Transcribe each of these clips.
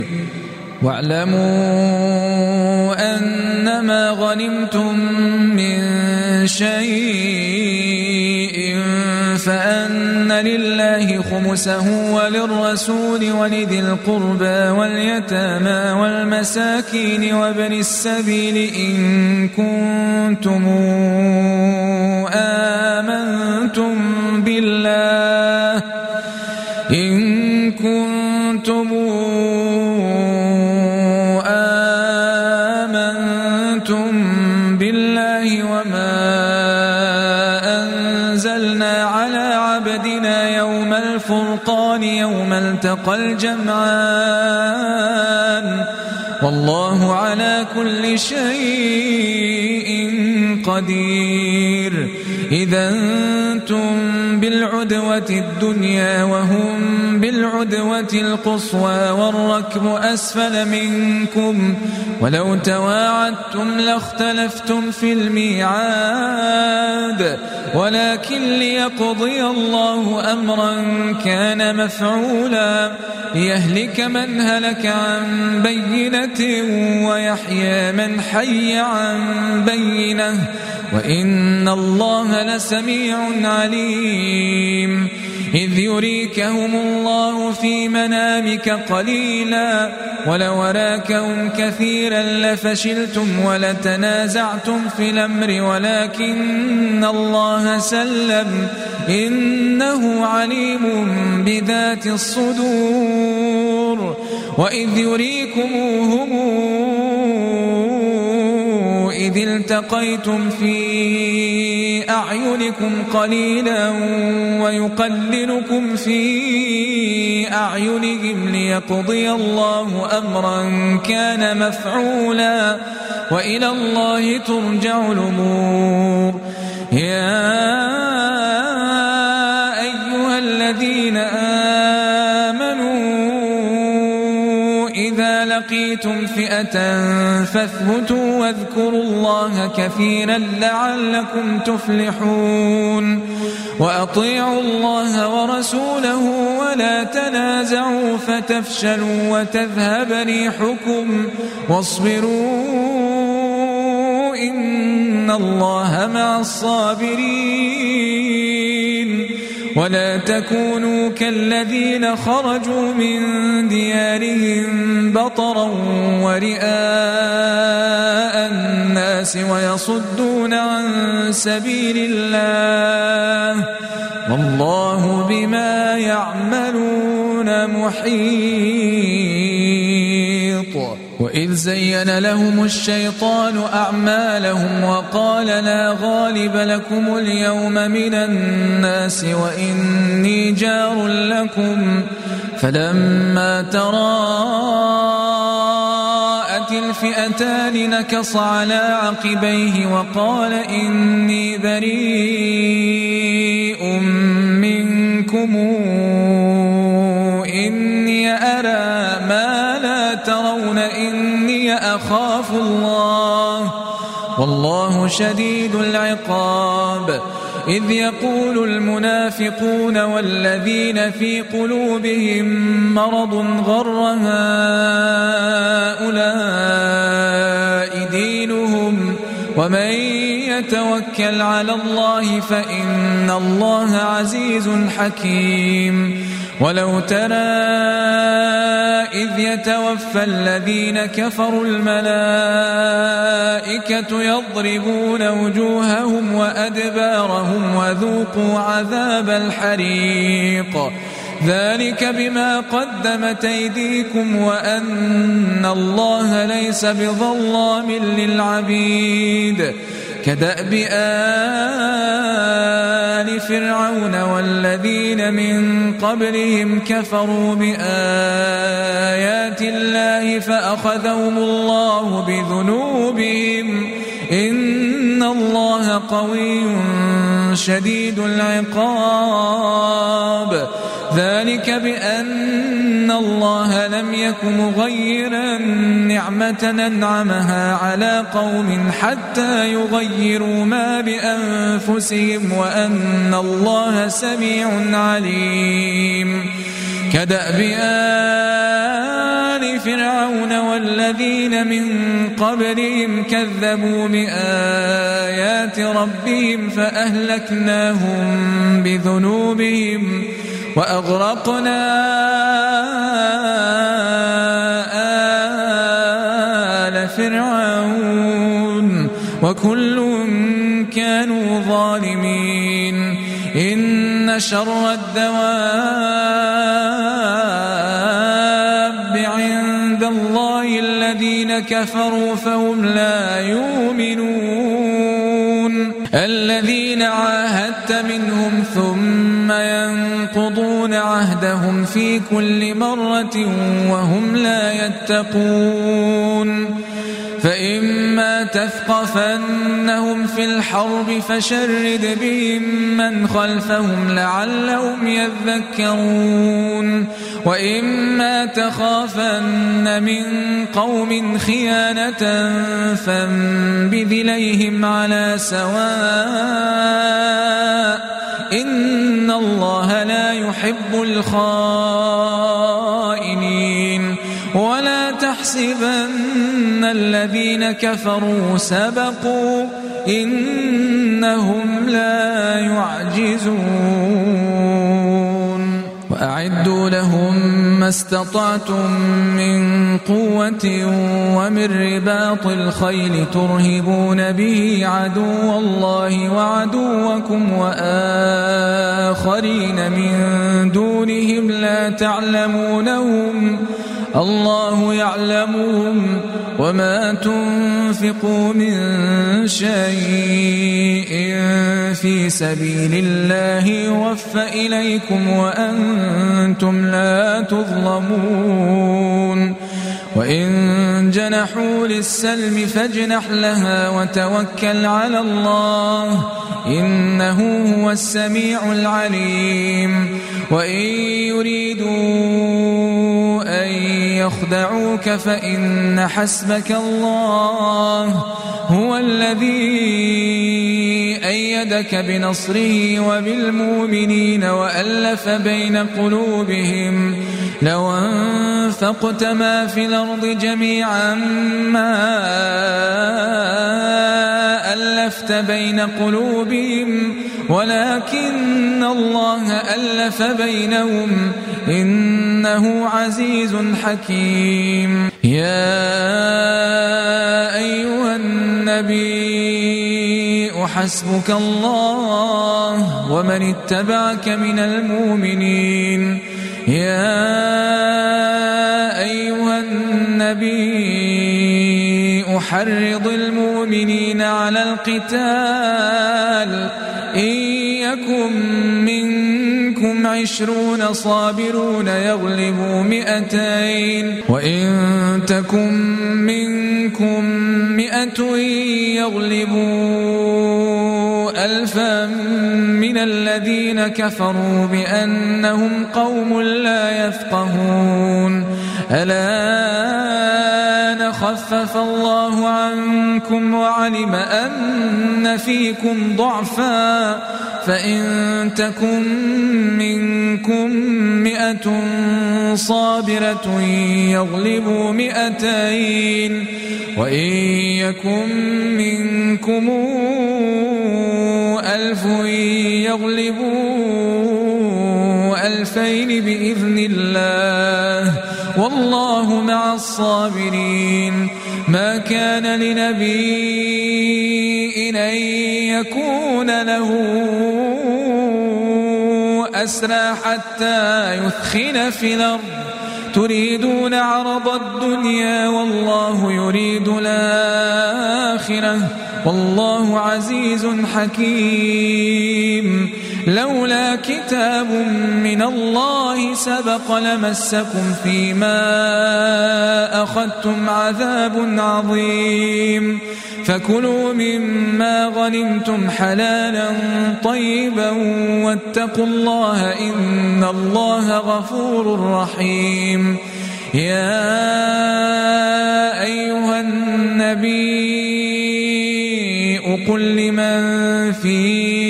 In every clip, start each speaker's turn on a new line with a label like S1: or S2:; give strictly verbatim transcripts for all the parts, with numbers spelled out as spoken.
S1: واعلموا أنما غنمتم من شيء فأن لله خمسه وللرسول ولذي القربى واليتامى والمساكين وابن السبيل إن كنتم آمنتم بالله إن كنتم آمنتم بالله وما أنزلنا على عبدنا يوم الفرقان يوم التقى الجمعان والله على كل شيء قدير. إذا أنتم بالعدوة الدنيا وهم بالعدوة القصوى والركب أسفل منكم ولو تواعدتم لاختلفتم في الميعاد ولكن ليقضي الله أمرا كان مفعولا ليهلك من هلك عن بينة ويحيى من حي عن بينة وإن الله لسميع عليم. إذ يريكهم الله في منامك قليلا ولو أراكهم كثيرا لفشلتم ولتنازعتم في الأمر ولكن الله سلم إنه عليم بذات الصدور. وإذ يريكموهم إذ التقيتم في أعينكم قليلا ويقللكم في أعينهم ليقضي الله أمرا كان مفعولا وإلى الله ترجع الأمور. يا أيها الذين آمنوا إذا لقيتم فئة فاثبتوا واذكروا الله كثيرا لعلكم تفلحون. وأطيعوا الله ورسوله ولا تنازعوا فتفشلوا وتذهب ريحكم واصبروا إن الله مع الصابرين. ولا تكونوا كالذين خرجوا من ديارهم بطرا ورئاء الناس ويصدون عن سبيل الله والله بما يعملون محيط. وإذ زين لهم الشيطان أعمالهم وقال لا غالب لكم اليوم من الناس وإني جار لكم فلما تراءت الفئتان نكص على عقبيه وقال إني بريء منكم إني أرى ما لا ترون إني أخاف الله والله شديد العقاب. إذ يقول المنافقون والذين في قلوبهم مرض غر هؤلاء دينهم ومن يتوكل على الله فإن الله عزيز حكيم. ولو ترى إذ يتوفى الذين كفروا الملائكة يضربون وجوههم وأدبارهم وذوقوا عذاب الحريق ذلك بما قدمت أيديكم وأن الله ليس بظلام للعبيد. كدأب آل فرعون والذين من قبلهم كفروا بآيات الله فأخذهم الله بذنوبهم إن الله قوي شديد العقاب. ذلك بأن الله لم يك مغيرا نعمة أنعمها على قوم حتى يغيروا ما بأنفسهم وأن الله سميع عليم. كدأب آل آل فرعون والذين من قبلهم كذبوا بآيات ربهم فأهلكناهم بذنوبهم وأغرقنا آل فرعون وكل كانوا ظالمين إن شر الدواب عند الله الذين كفروا فهم لا يؤمنون الذين عاهدت منهم ثم ينقضون عهدهم في كل مرة وهم لا يتقون فإما تثقفنهم في الحرب فشرد بهم من خلفهم لعلهم يذكرون وإما تخافن من قوم خيانة فانبذ إليهم على سواء إن الله لا يحب الخائنين ولا تحسبن الذين كفروا سبقوا إنهم لا يعجزون وأعدوا لهم ما استطعتم من قوة ومن رباط الخيل ترهبون به عدو الله وعدوكم وآخرين من دونهم لا تعلمونهم الله يعلمهم وما تنفقوا من شيء في سبيل الله يوفى إليكم وأنتم لا تظلمون وإن جنحوا للسلم فاجنح لها وتوكل على الله إنه هو السميع العليم وإن يريدوا أن يخدعوك فإن حسبك الله هو الذي أيدك بنصره وبالمؤمنين وألف بين قلوبهم لو أنفقت ما في الأرض جميعا ما ألفت بين قلوبهم ولكن الله ألف بينهم إنه عزيز حكيم يا أيها النبي حسبك الله ومن اتبعك من المؤمنين يا أيها النبي حرض المؤمنين على القتال إن يكن منكم عشرون صابرون يغلبوا مئتين وإن تكن منكم مئة يغلبوا ألفا من الذين كفروا بأنهم قوم لا يفقهون الآن خفف الله عنكم وعلم أن فيكم ضعفا فإن تكن منكم مئة صابرة يغلبوا مئتين وإن يكن منكم ألف يغلبوا ألفين بإذن الله والله مع الصابرين ما كان لنبي أن يكون له أسرى حتى يثخن في الأرض تريدون عرض الدنيا والله يريد الآخرة والله عزيز حكيم لولا كتاب من الله سبق لمسكم فيما أخذتم عذاب عظيم فكلوا مما غنمتم حلالا طيبا واتقوا الله إن الله غفور رحيم يا أيها النبي قل لمن في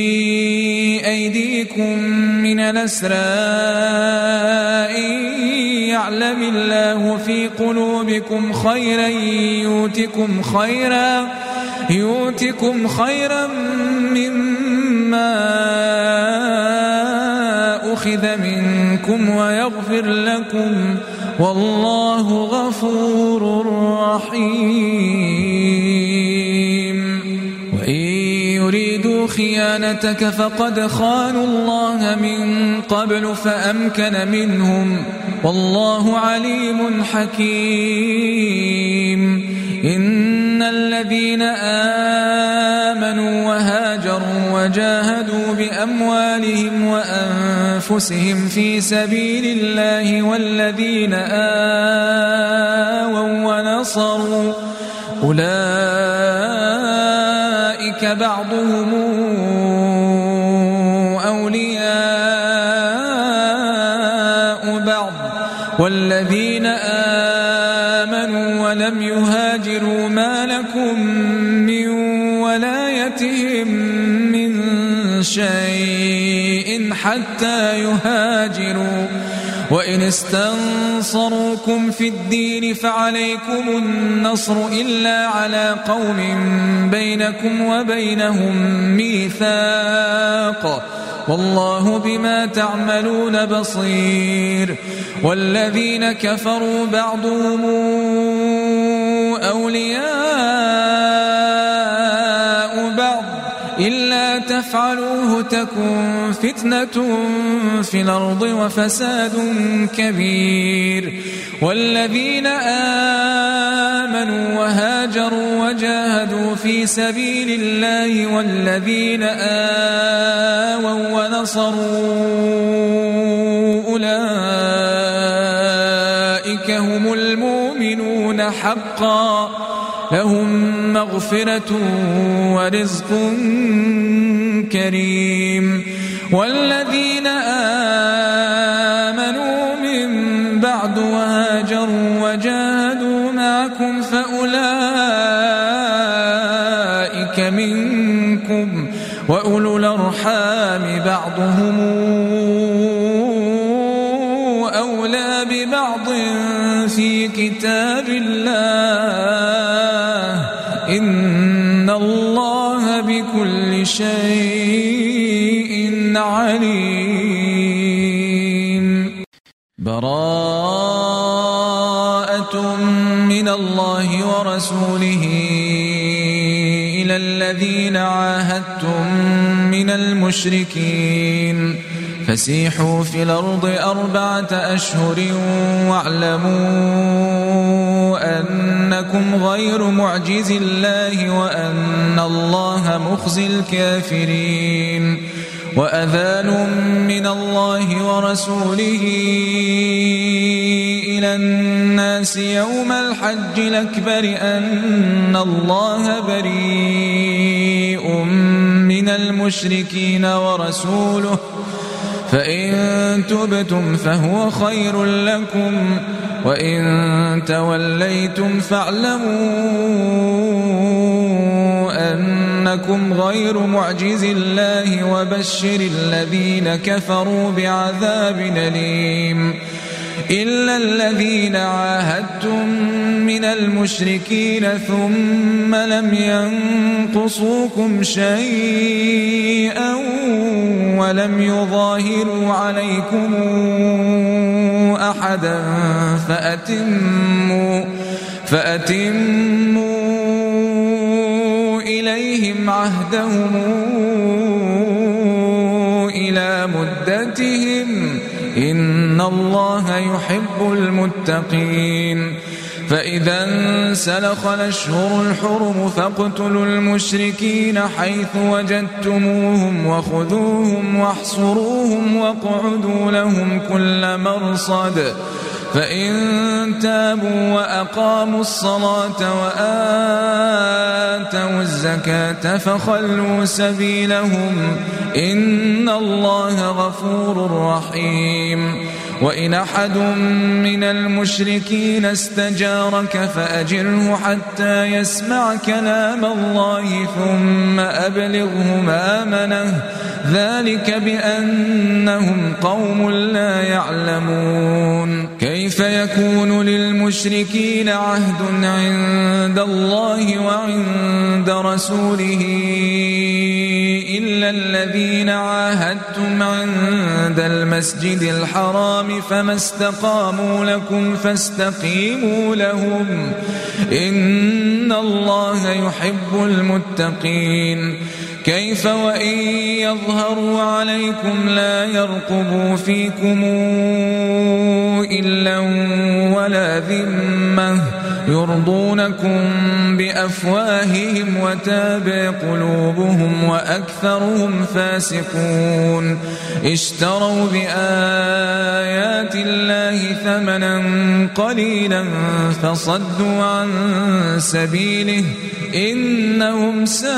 S1: أيديكم من الأسرى إن يعلم الله في قلوبكم قلوبكم خيرا يؤتكم خيرا يؤتكم خيرا مما أخذ منكم ويغفر لكم والله غفور رحيم. وإن يريدوا خيانتك فقد خانوا الله من قبل فأمكن منهم والله عليم حكيم. إن الذين آمنوا وهاجروا وجاهدوا بأموالهم وأنفسهم في سبيل الله والذين آووا ونصروا أولئك بعضهم أولياء بعض والذين آمنوا ولم يهاجروا ما لكم من ولايتهم من شيء حتى يهاجروا وإن استنصروكم في الدين فعليكم النصر إلا على قوم بينكم وبينهم ميثاق والله بما تعملون بصير. والذين كفروا بعضهم أولياء بعض إلا تفعلوه تكن فتنة في الأرض وفساد كبير. والذين آمنوا وهاجروا وجاهدوا في سبيل الله والذين آووا ونصروا أولئك هم المؤمنون حقا لهم مغفرة ورزق كريم. والذين آمنوا من بعد وهاجروا وجاهدوا معكم فأولئك منكم وأولو الأرحام بعضهم أولى ببعض في كتاب الله إن الله بكل شيء عليم. براءة من الله ورسوله إلى الذين عاهدتم من المشركين فسيحوا في الأرض أربعة أشهر واعلموا أنكم غير معجز الله وأن الله مخزي الكافرين. وأذان من الله ورسوله إلى الناس يوم الحج الأكبر أن الله بريء من المشركين ورسوله فإن تبتم فهو خير لكم وإن توليتم فاعلموا أنكم غير معجز الله وبشر الذين كفروا بعذاب أليم. إلا الذين عاهدتم من المشركين ثم لم ينقصوكم شيئا ولم يظاهروا عليكم أحدا فأتموا, فأتموا إليهم عهدهم إلى مدتهم إن الله يحب المتقين. فإذا انسلخ الأشهر الحرم فاقتلوا المشركين حيث وجدتموهم وخذوهم واحصروهم واقعدوا لهم كل مرصد فإن تابوا وأقاموا الصلاة وآتوا الزكاة فخلوا سبيلهم إن الله غفور رحيم. وإن أحد من المشركين استجارك فأجره حتى يسمع كلام الله ثم أبلغه مأمنه ذلك بأنهم قوم لا يعلمون كيف يكون للمشركين عهد عند الله وعند رسوله إلا الذين عاهدتم عند المسجد الحرام فما استقاموا لكم فاستقيموا لهم إن الله يحب المتقين كيف وإن يظهروا عليكم لا يرقبوا فيكم إلا ولا ذمة يرضونكم بأفواههم وتابع قلوبهم وأكثرهم فاسقون اشتروا بآيات الله ثمنا قليلا فصدوا عن سبيله إنهم ساء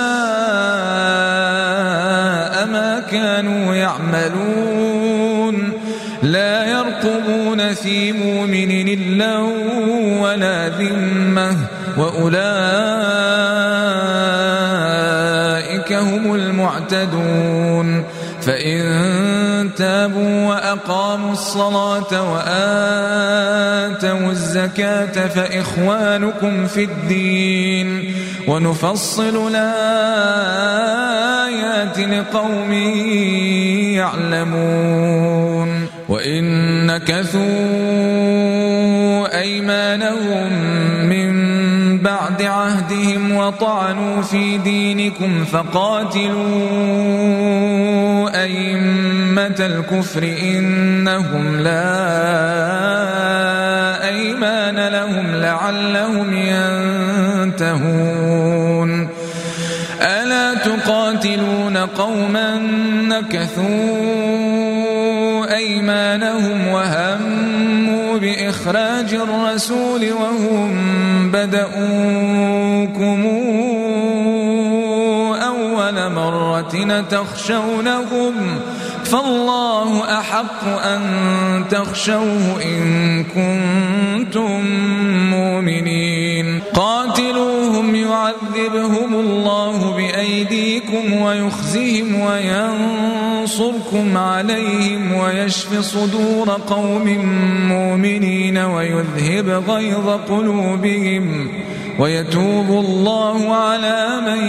S1: ما كانوا يعملون لا يرقبون في مؤمن إلا ولا ذمة وأولئك هم المعتدون فإن تابوا وأقاموا الصلاة وآتوا الزكاة فإخوانكم في الدين ونفصل الآيات لقوم يعلمون وإن نكثوا أيمانهم من بعد عهدهم وطعنوا في دينكم فقاتلوا أئمة الكفر إنهم لا أيمان لهم لعلهم ينتهون ألا تقاتلون قوما نكثوا أيمانهم وهموا بإخراج الرسول وهم بدؤوكم أول مرة تخشونهم فالله أحق أن تخشوه إن كنتم مؤمنين قاتلوهم يعذبهم الله بأيديكم ويخزهم وينصركم عليهم ويشف صدور قوم مؤمنين ويذهب غيظ قلوبهم ويتوب الله على من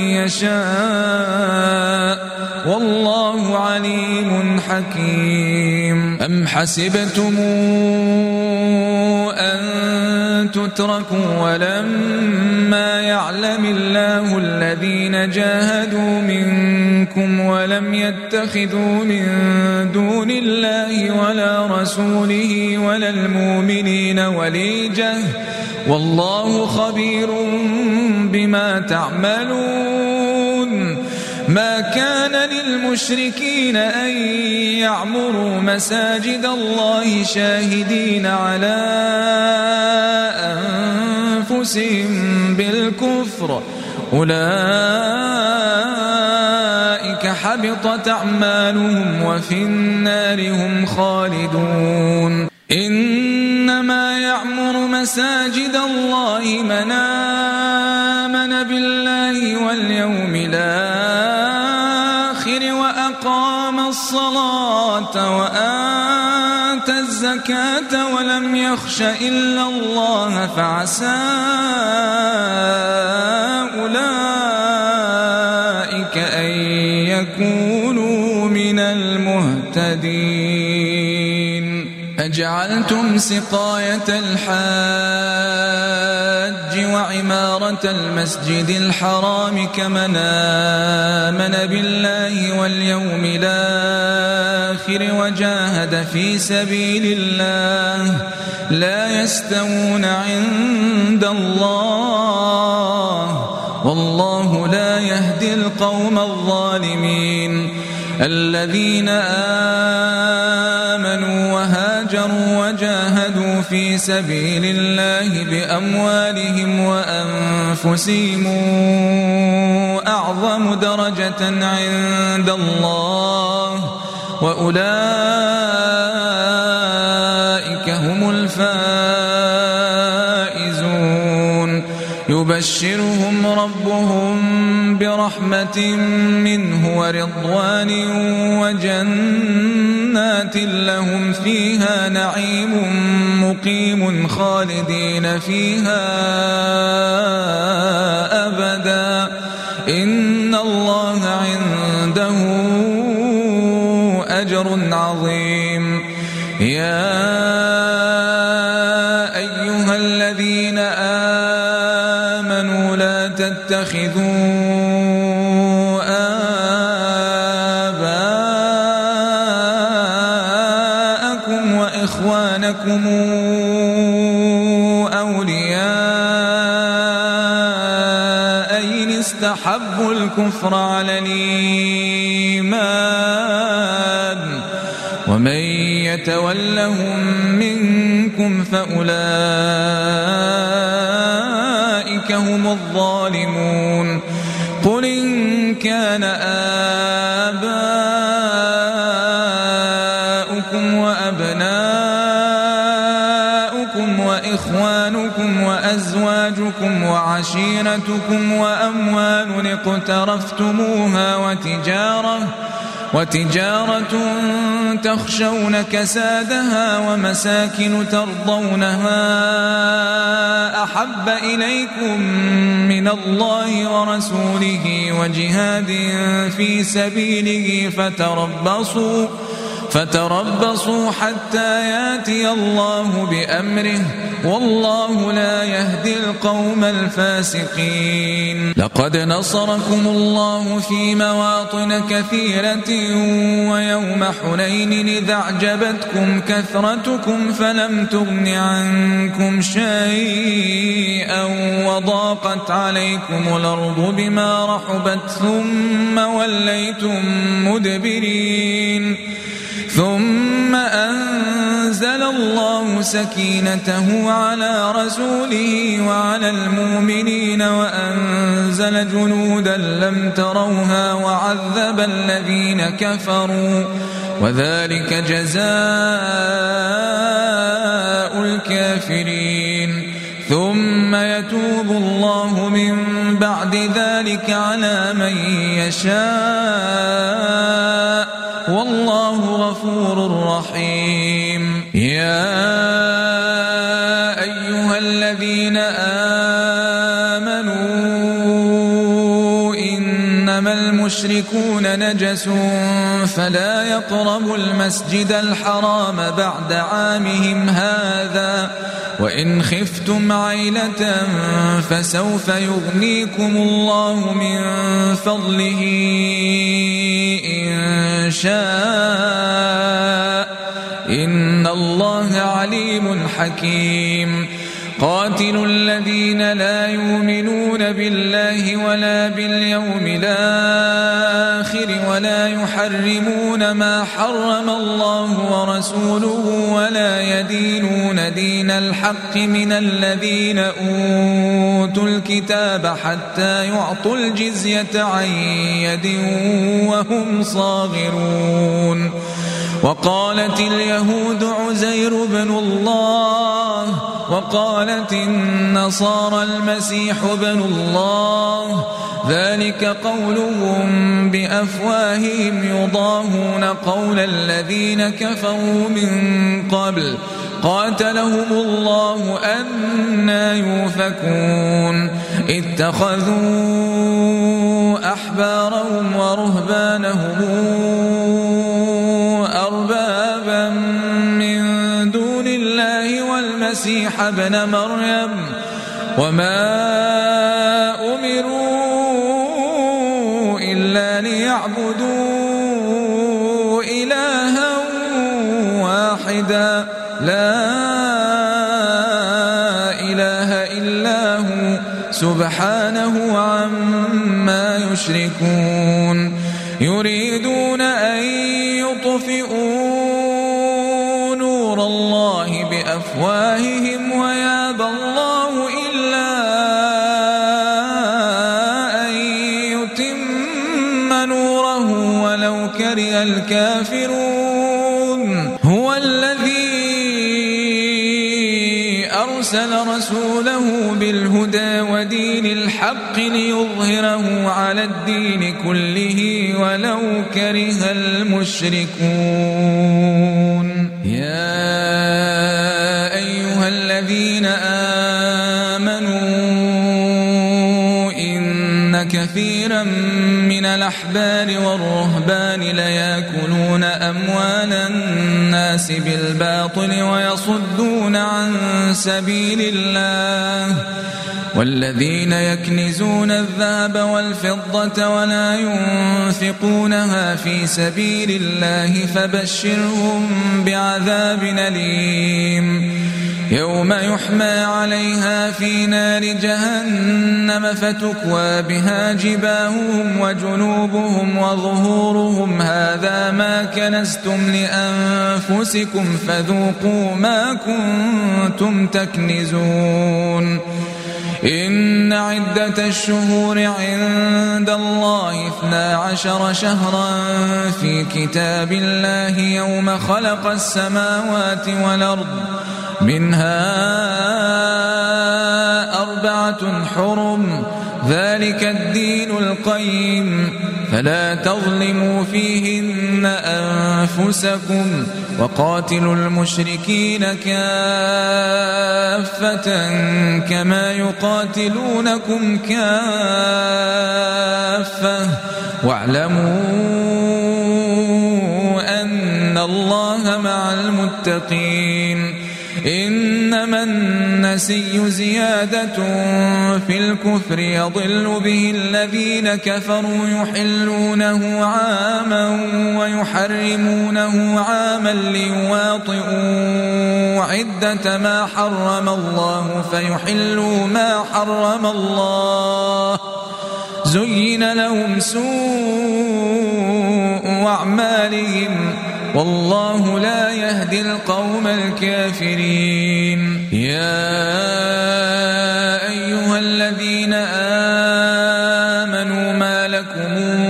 S1: يشاء والله عليم حكيم أم حسبتم أن تتركوا ولما يعلم الله الذين جاهدوا منكم ولم يتخذوا من دون الله ولا رسوله ولا المؤمنين وليجة والله خبير بما تعملون ما كان للمشركين أن يعمروا مساجد الله شاهدين على أنفسهم بالكفر أولئك حبطت أعمالهم وفي النار هم خالدون إنما يعمر مساجد الله من آمن بالله واليوم الآخر وأقام الصلاة وآتى الزكاة ولم يخش إلا الله فعسى أولئك أن يكونوا من المهتدين أجعلتم سقاية الحاج وعمارة المسجد الحرام كمن آمن بالله واليوم الآخر وجاهد في سبيل الله لا يستوون عند الله والله لا يهدي القوم الظالمين الذين آمنوا وهاجروا وجاهدوا في سبيل الله بأموالهم وأنفسهم أعظم درجة عند الله وأولئك هم الفائزون يبشرهم ربهم برحمة منه ورضوان وجنات لهم فيها نعيم مقيم خالدين فيها أبدا إن الله عنده أجر عظيم. يا أيها الذين آمنوا لا تتخذوا آباءكم وإخوانكم أولياء إن استحبوا الكفر على الإيمان ومن يتولهم منكم فأولئك هم الظالمون. قل إن كان آباؤكم وأبناؤكم وإخوانكم وأزواجكم وعشيرتكم وأموال اقترفتموها وتجارة وتجارة تخشون كسادها ومساكن ترضونها أحب إليكم من الله ورسوله وجهاد في سبيله فتربصوا فتربصوا حتى ياتي الله بأمره والله لا يهدي القوم الفاسقين. لقد نصركم الله في مواطن كثيرة ويوم حنين إذ أعجبتكم كثرتكم فلم تغن عنكم شيئا وضاقت عليكم الأرض بما رحبت ثم وليتم مدبرين ثم أنزل الله سكينته على رسوله وعلى المؤمنين وأنزل جنودا لم تروها وعذب الذين كفروا وذلك جزاء الكافرين. ثم يتوب الله من بعد ذلك على من يشاء والله غفور رحيم. يا أيها الذين آمنوا إنما المشركون نجس فلا يقربوا المسجد الحرام بعد عامهم هذا وإن خفتم عيلة فسوف يغنيكم الله من فضله إن شاء إن الله عليم حكيم. قاتلوا الذين لا يؤمنون بالله ولا باليوم الآخر ولا يحرمون ما حرم الله ورسوله ولا يدينون دين الحق من الذين أوتوا الكتاب حتى يعطوا الجزية عن يد وهم صاغرون. وقالت اليهود عزير بن الله وقالت النصارى المسيح بن الله ذلك قولهم بأفواههم يضاهون قول الذين كفروا من قبل قاتلهم الله أنى يؤفكون. اتخذوا أحبارهم ورهبانهم أربابا من دون الله والمسيح ابن مريم وما أمروا إلا ليعبدوا إلها واحدا لا إله إلا هو سبحانه عما يشركون. يريدون أن يطفئوا نور الله بأفواههم ويابى الله إلا أن يتم نوره ولو كره الكافرون. هو الذي أرسل رسوله بالهدى ودين الحق ليظهره على الدين كله ولو كره المشركون. يا أيها الذين آمنوا إن كثيرا من الأحبار والرهبان ليأكلون أموال الناس بالباطل ويصدون عن سبيل الله والذين يكنزون الذهب والفضة ولا ينفقونها في سبيل الله فبشرهم بعذاب أليم يوم يحمى عليها في نار جهنم فتكوى بها جباههم وجنوبهم وظهورهم هذا ما كنزتم لأنفسكم فذوقوا ما كنتم تكنزون. إن عدة الشهور عند الله اثنا عشر شهرا في كتاب الله يوم خلق السماوات والأرض منها أربعة حرم ذلك الدين القيم فلا تظلموا فيهن أنفسكم وقاتلوا المشركين كافة كما يقاتلونكم كافة واعلموا أن الله مع المتقين. إنما النسي زيادة في الكفر يضل به الذين كفروا يحلونه عاما ويحرمونه عاما ليواطئوا عدة ما حرم الله فيحلوا ما حرم الله زين لهم سوء أعمالهم والله لا يهدي القوم الكافرين. يا أيها الذين آمنوا ما لكم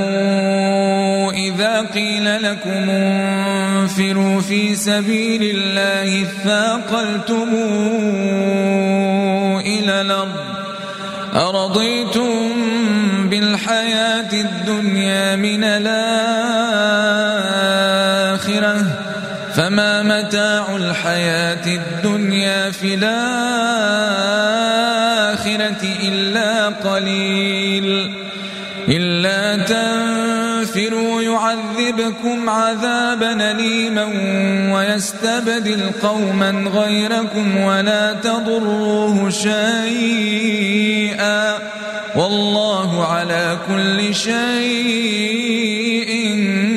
S1: إذا قيل لكم انفروا في سبيل الله اثاقلتم إلى الأرض أرضيتم بالحياة الدنيا من الآخرة فما متاع الحياة الدنيا في الآخرة إلا قليل. إلا تنفروا يعذبكم عذابا أليما ويستبدل قوما غيركم ولا تضروه شيئا والله على كل شيء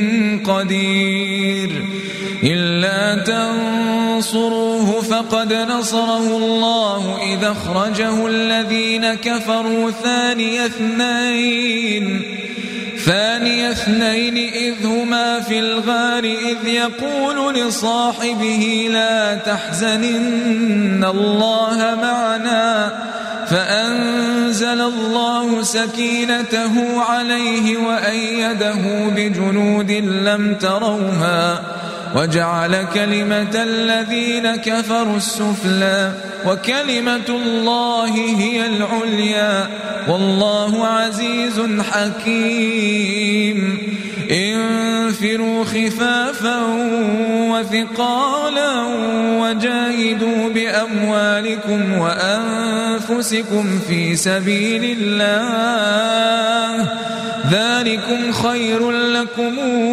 S1: قدير. إلا تنصروه فقد نصره الله إذا أخرجه الذين كفروا ثاني اثنين ثاني اثنين إذ هما في الغار إذ يقول لصاحبه لا تحزن إن الله معنا فأنزل الله سكينته عليه وأيده بجنود لم تروها وجعل كلمة الذين كفروا السفلى وكلمة الله هي العليا والله عزيز حكيم. انفروا خفافا وثقالا وجاهدوا بأموالكم وأنفسكم في سبيل الله ذلكم خير لكم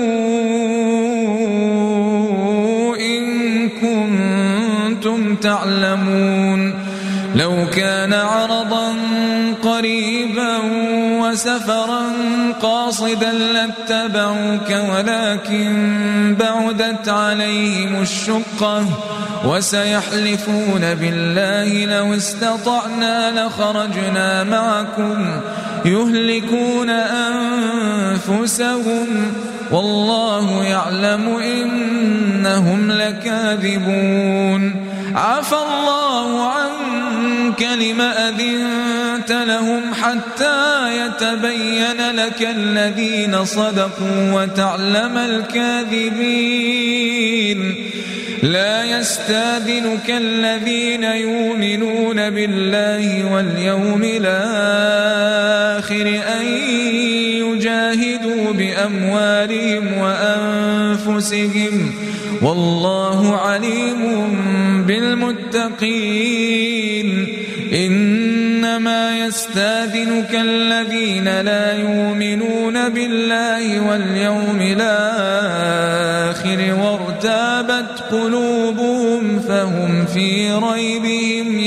S1: إن كنتم تعلمون. لو كان عرضا قريبا وسفرا قاصدا لاتبعوك ولكن بعدت عليهم الشقة وسيحلفون بالله لو استطعنا لخرجنا معكم يهلكون أنفسهم والله يعلم إنهم لكاذبون. عفى الله عنك لم أذنت لهم حتى يتبين لك الذين صدقوا وتعلم الكاذبين. لا يستاذنك الذين يؤمنون بالله واليوم الآخر أن يجاهدوا بأموالهم وأنفسهم والله عليم بالمتقين إنما يستاذنك الذين لا يؤمنون بالله واليوم الآخر وارتابت قلوبهم فهم في ريبهم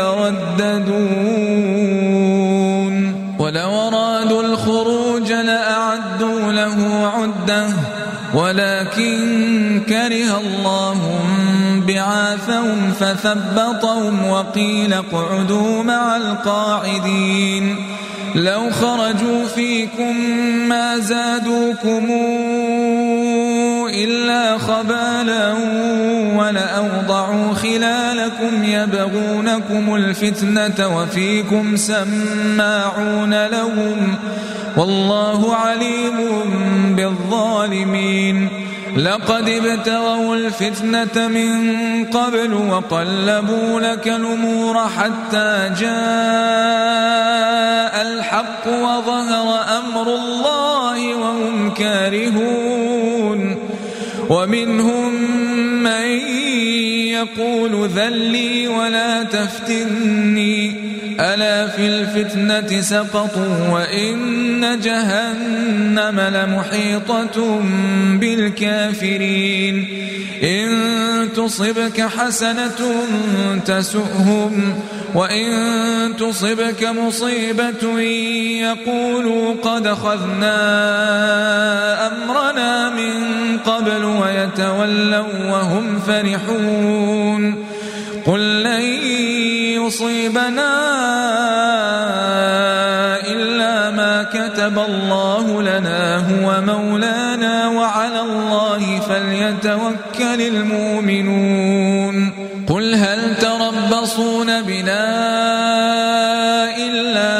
S1: يترددون ولو أرادوا الخروج لأعدوا له عدة ولكن كره الله بعاثهم فثبطهم وقيل اقعدوا مع القاعدين لو خرجوا فيكم ما زادوكم إلا خبالا ولأوضعوا خلالكم يبغونكم الفتنة وفيكم سماعون لهم والله عليم بالظالمين لقد ابتغوا الفتنة من قبل وقلبوا لك الأمور حتى جاء الحق وظهر أمر الله وهم كارهون ومنهم من يقول ذلي ولا تفتني ألا في الفتنة سقطوا وإن جهنم لمحيطة بالكافرين إن تصبك حسنة تسؤهم وإن تصبك مصيبة يقولوا قد أخذنا أمرنا من قبل ويتولوا وهم فرحون قل لن يصيبنا إلا ما كتب الله لنا هو مولانا وعلى الله فليتوكل المؤمنون قل هل تربصون بنا إلا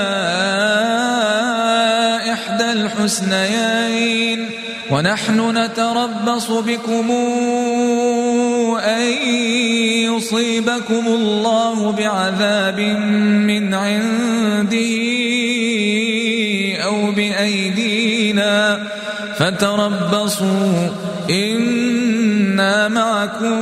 S1: إحدى الحسنيين ونحن نتربص بكم أن يصيبكم الله بعذاب من عنده أو بأيدينا فتربصوا إنا معكم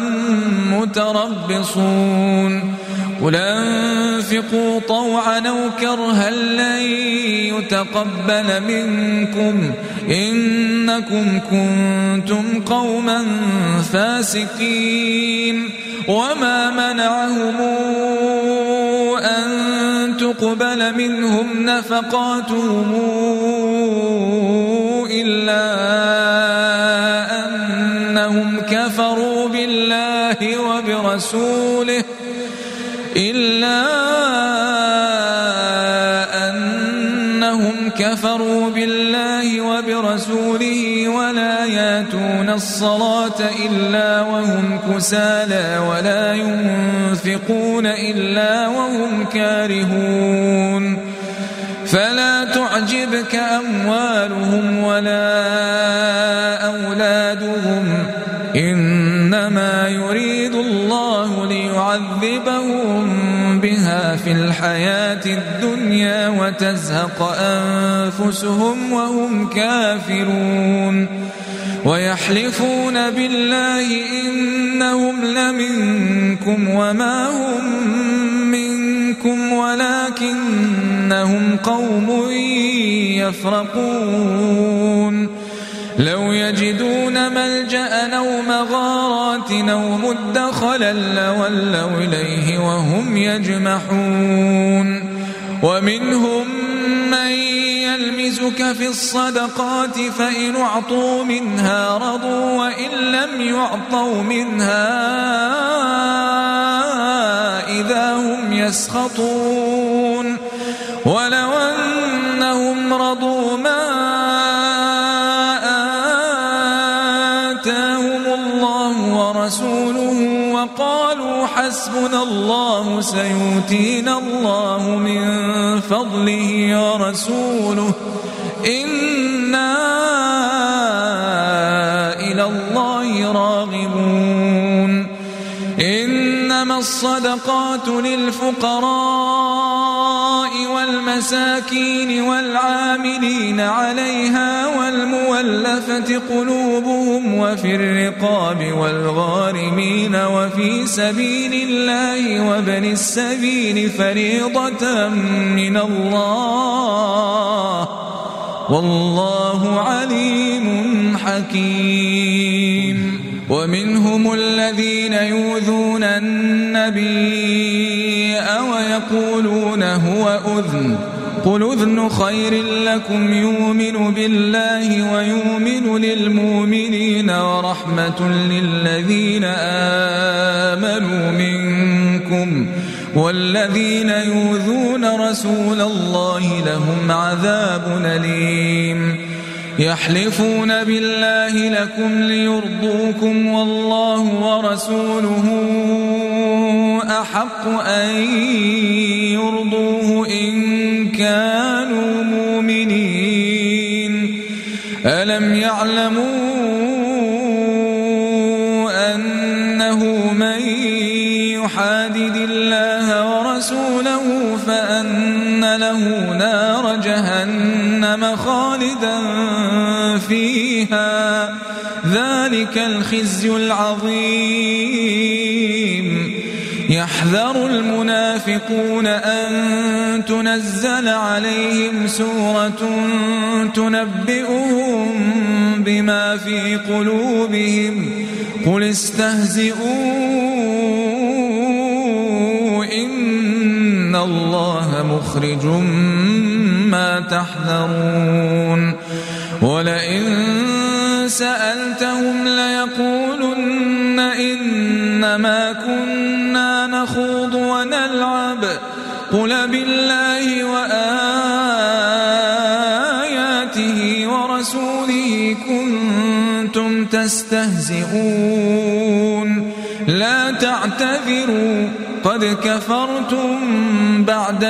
S1: متربصون قل أنفقوا طوعا أو كرها لن يتقبل منكم إنكم كنتم قوما فاسقين وما منعهم أن تقبل منهم نفقاتهم إلا أنهم كفروا بالله وبرسوله إلا أنهم كفروا بالله وبرسوله ولا ياتون الصلاة إلا وهم كسالى ولا ينفقون إلا وهم كارهون فلا تعجبك أموالهم ولا أولادهم إنما يريد الله ليعذبهم بها في الحياة الدنيا وتزهق أنفسهم وهم كافرون ويحلفون بالله إنهم لمنكم وما هم منكم ولكنهم قوم يفرقون لو يجدون ملجأ أو مغارات أو مدخلا لولوا إليه وهم يجمحون ومنهم من يلمزك في الصدقات فإن أعطوا منها رضوا وإن لم يعطوا منها إذا هم يسخطون ولو أنهم رضوا ما ورسوله وقالوا حسبنا الله سيؤتينا الله من فضله ورسوله إنا إلى الله راغبون الصدقات للفقراء والمساكين والعاملين عليها والمولفة قلوبهم وفي الرقاب والغارمين وفي سبيل الله وابن السبيل فريضة من الله والله عليم حكيم. ومنهم الذين يؤذون النبي ويقولون هو أذن قل أذن خير لكم يؤمن بالله ويؤمن للمؤمنين ورحمة للذين آمنوا منكم والذين يؤذون رسول الله لهم عذاب أليم. يحلفون بالله لكم ليرضوكم والله ورسوله أحق أن يرضوه إن كانوا مؤمنين. ألم يعلموا أنه من يحادد الله ورسوله فأن له نار جهنم خالدا فيها ذلك الخزي العظيم. يحذر المنافقون أن تنزل عليهم سورة تنبئهم بما في قلوبهم قل استهزئوا إن الله مخرج ما تحذرون. ولئن سألتهم ليقولن إنما كنا نخوض ونلعب قل بالله وآياته ورسوله كنتم تستهزئون لا تعتذروا قد كفرتم بعد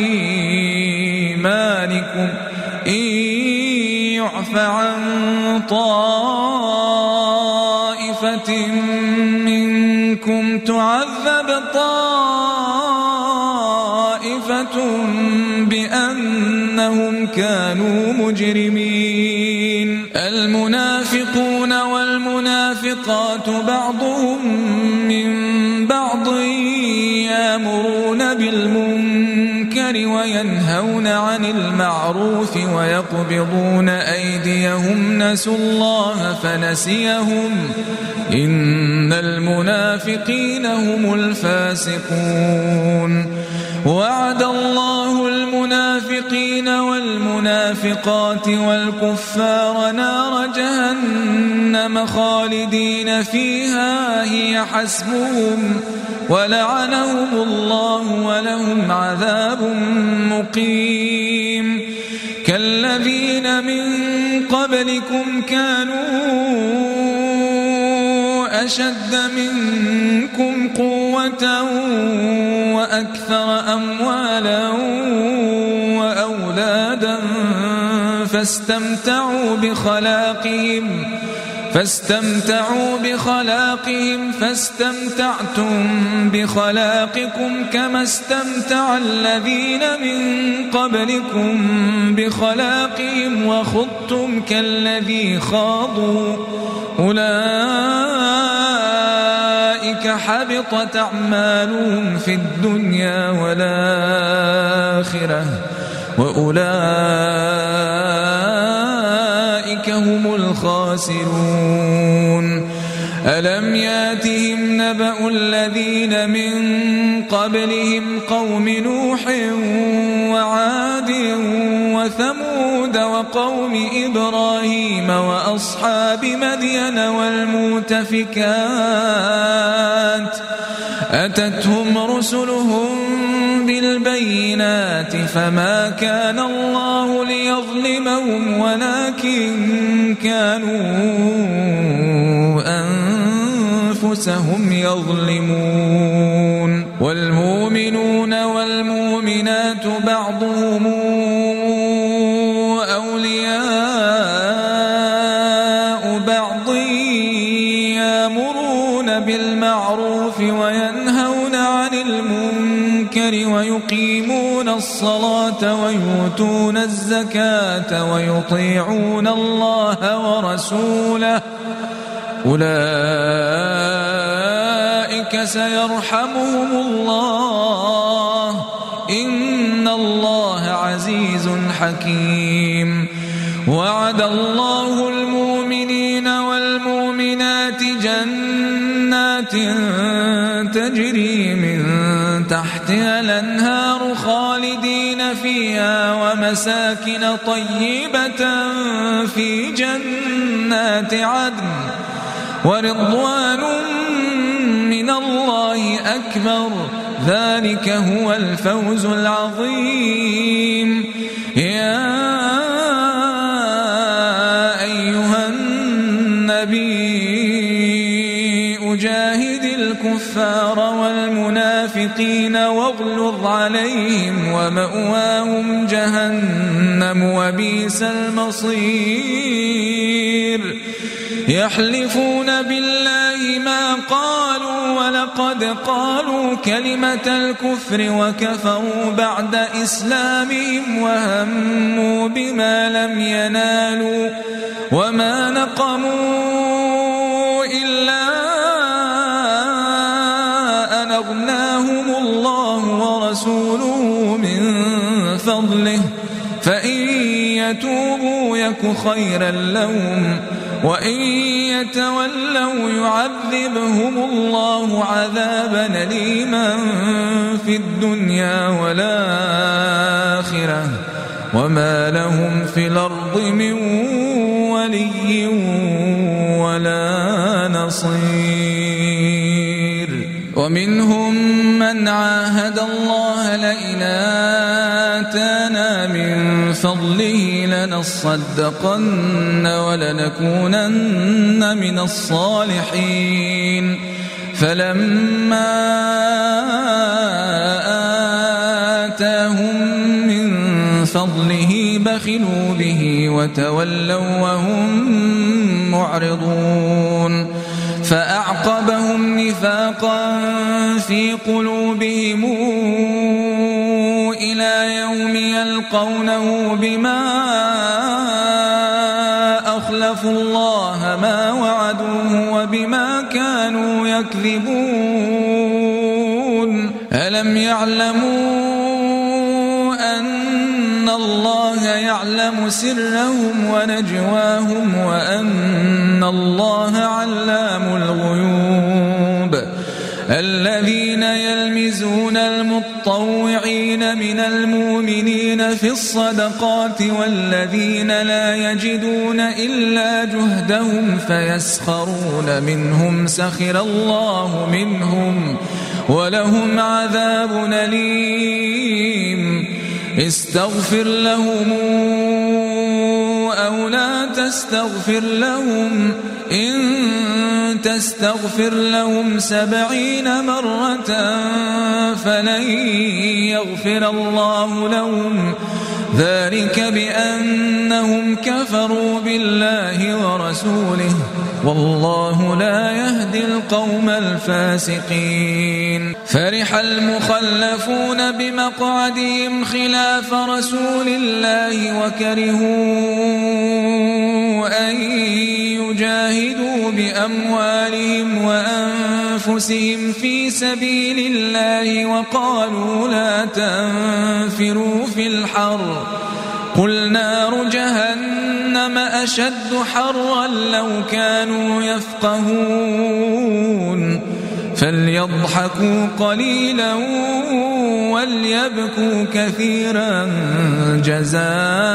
S1: إيمانكم إن يعف عن طائفة منكم تعذب طائفة بأنهم كانوا مجرمين. المنافقون والمنافقات بعضهم من بعض يأمرون بالمنكر وينهون عن المعروف ويقبضون أيديهم نسوا الله فنسيهم إن المنافقين هم الفاسقون. وعد الله المنافقين والمنافقات والكفار نار جهنم خالدين فيها هي حسبهم ولعنهم الله ولهم عذاب مقيم. كالذين من قبلكم كانوا أشد منكم قوة وأكثر أموالا وأولادا فاستمتعوا بخلاقهم فاستمتعوا بخلاقهم فاستمتعتم بخلاقكم كما استمتع الذين من قبلكم بخلاقهم وخضتم كالذي خاضوا أولئك حبطت أعمالهم في الدنيا والآخرة وأولئك هم الخاسرون. ألم ياتهم نبأ الذين من قبلهم قوم نوح وعاد وثمود وقوم إبراهيم وأصحاب مدين والمؤتفكات أتتهم رسلهم بالبينات فما كان الله ليظلمهم ولكن كانوا أنفسهم يظلمون. والمؤمنون والمؤمنات بعضهم أولياء بعض يأمرون بالمعروف وينهون الكفر ويقيمون الصلاة ويؤتون الزكاة ويطيعون الله ورسوله أولئك سيرحمهم الله إن الله عزيز حكيم. وعد الله المؤمنين والمؤمنات جنات تجري من تحتها الأنهار خالدين فيها ومساكن طيبة في جنات عدن ورضوان من الله أكبر ذلك هو الفوز العظيم. يا أيها النبي جاهد الكفار والمنافقين واغلظ عليهم ومأواهم جهنم وبئس المصير. يحلفون بالله ما قالوا ولقد قالوا كلمة الكفر وكفروا بعد إسلامهم وهموا بما لم ينالوا وما نقموا إلا أن أغناهم الله ورسوله من فضله فإن يتوبوا يك خيرا لهم وإن يتولوا يعذبهم الله عذابا أليما في الدنيا والآخرة وما لهم في الأرض من ولي ولا نصير. ومنهم من عاهد الله لئن آتانا من فضله لنصدقن ولنكونن من الصالحين فلما آتاهم من فضله بخلوا به وتولوا وهم معرضون. فأعقبهم نفاقا في قلوبهم إلى يوم يلقونه بما أخلفوا الله ما وعدوه وبما كانوا يكذبون. ألم يعلموا أن الله يعلم سرهم ونجواهم وأن الله علام الغيوب. الذين يلمزون المطوعين من المؤمنين في الصدقات والذين لا يجدون إلا جهدهم فيسخرون منهم سخر الله منهم ولهم عذاب أليم. استغفر لهم أو لا تستغفر لهم إن تستغفر لهم سبعين مرة فلن يغفر الله لهم ذلك بأنهم كفروا بالله ورسوله والله لا يهدي القوم الفاسقين. فرح المخلفون بمقعدهم خلاف رسول الله وكرهوا أن يجاهدوا بأموالهم وأنفسهم في سبيل الله وقالوا لا تنفروا في الحر قل نار جهنم أشد حرا لو كانوا يفقهون. فليضحكوا قليلا وليبكوا كثيرا جزاء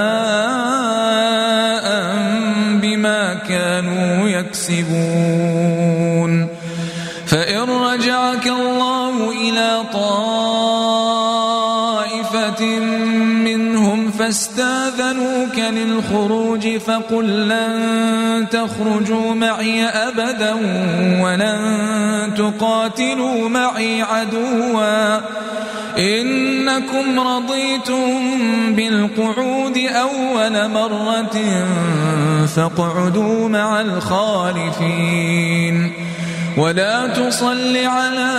S1: بما كانوا يكسبون. فإن رجعك الله إلى طائفة منهم فاستاذنوك للخروج فقل لن تخرجوا معي أبدا ولن تقاتلوا معي عدوا إنكم رضيتم بالقعود أول مرة فاقعدوا مع الخالفين. ولا تصل على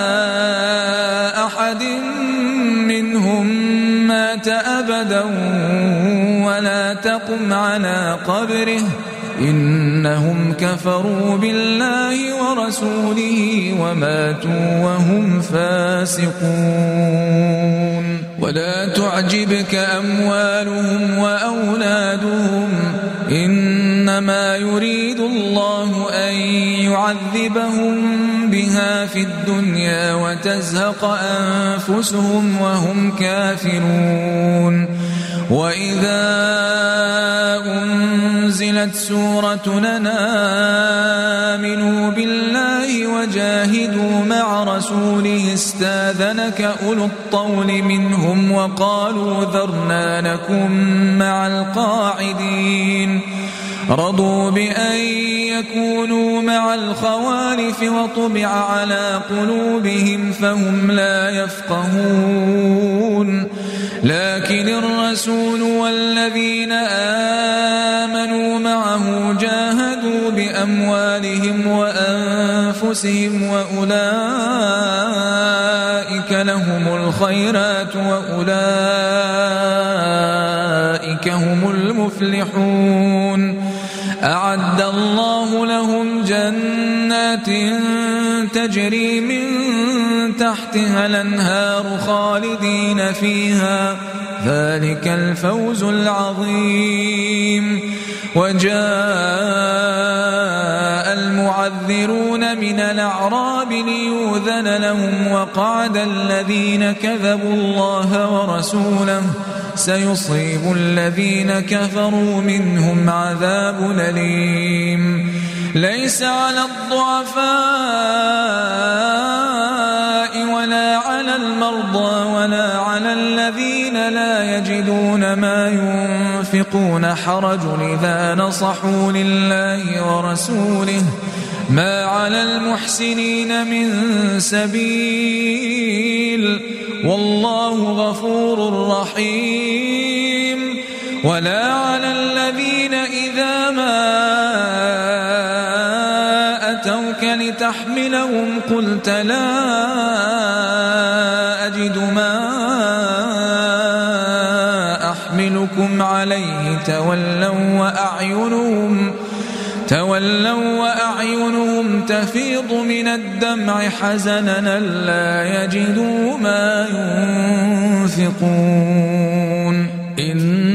S1: أحد منهم مات أبدا ولا تقم على قبره إنهم كفروا بالله ورسوله وماتوا وهم فاسقون. ولا تعجبك أموالهم وأولادهم إنما يريد الله أن يعذبهم بها في الدنيا وتزهق أنفسهم وهم كافرون. وإذا أنزلت سورة أن آمنوا بالله وجاهدوا مع رسوله استاذنك أولو الطول منهم وقالوا ذرنا نكن مع القاعدين رضوا بأن يكونوا مع الخوالف وطبع على قلوبهم فهم لا يفقهون. لكن الرسول والذين آمنوا معه جاهدوا بأموالهم وأنفسهم وأولئك لهم الخيرات وأولئك هم المفلحون. أعد الله لهم جنات تجري من تحتها الأنهار خالدين فيها ذلك الفوز العظيم. وجاء المعذرون من الأعراب ليؤذن لهم وقعد الذين كذبوا الله ورسوله سيصيب الذين كفروا منهم عذاب أليم. ليس على الضعفاء ولا على المرضى ولا على الذين لا يجدون ما ينفقون حرج إذا نصحوا لله ورسوله ما على المحسنين من سبيل والله غفور رحيم. ولا على الذين إذا ما أتوك لتحملهم قلت لا أجد ما أحملكم عليه تولوا وأعينهم تولوا وأعينهم تفيض من الدمع حزنا لا يجدوا ما ينفقون.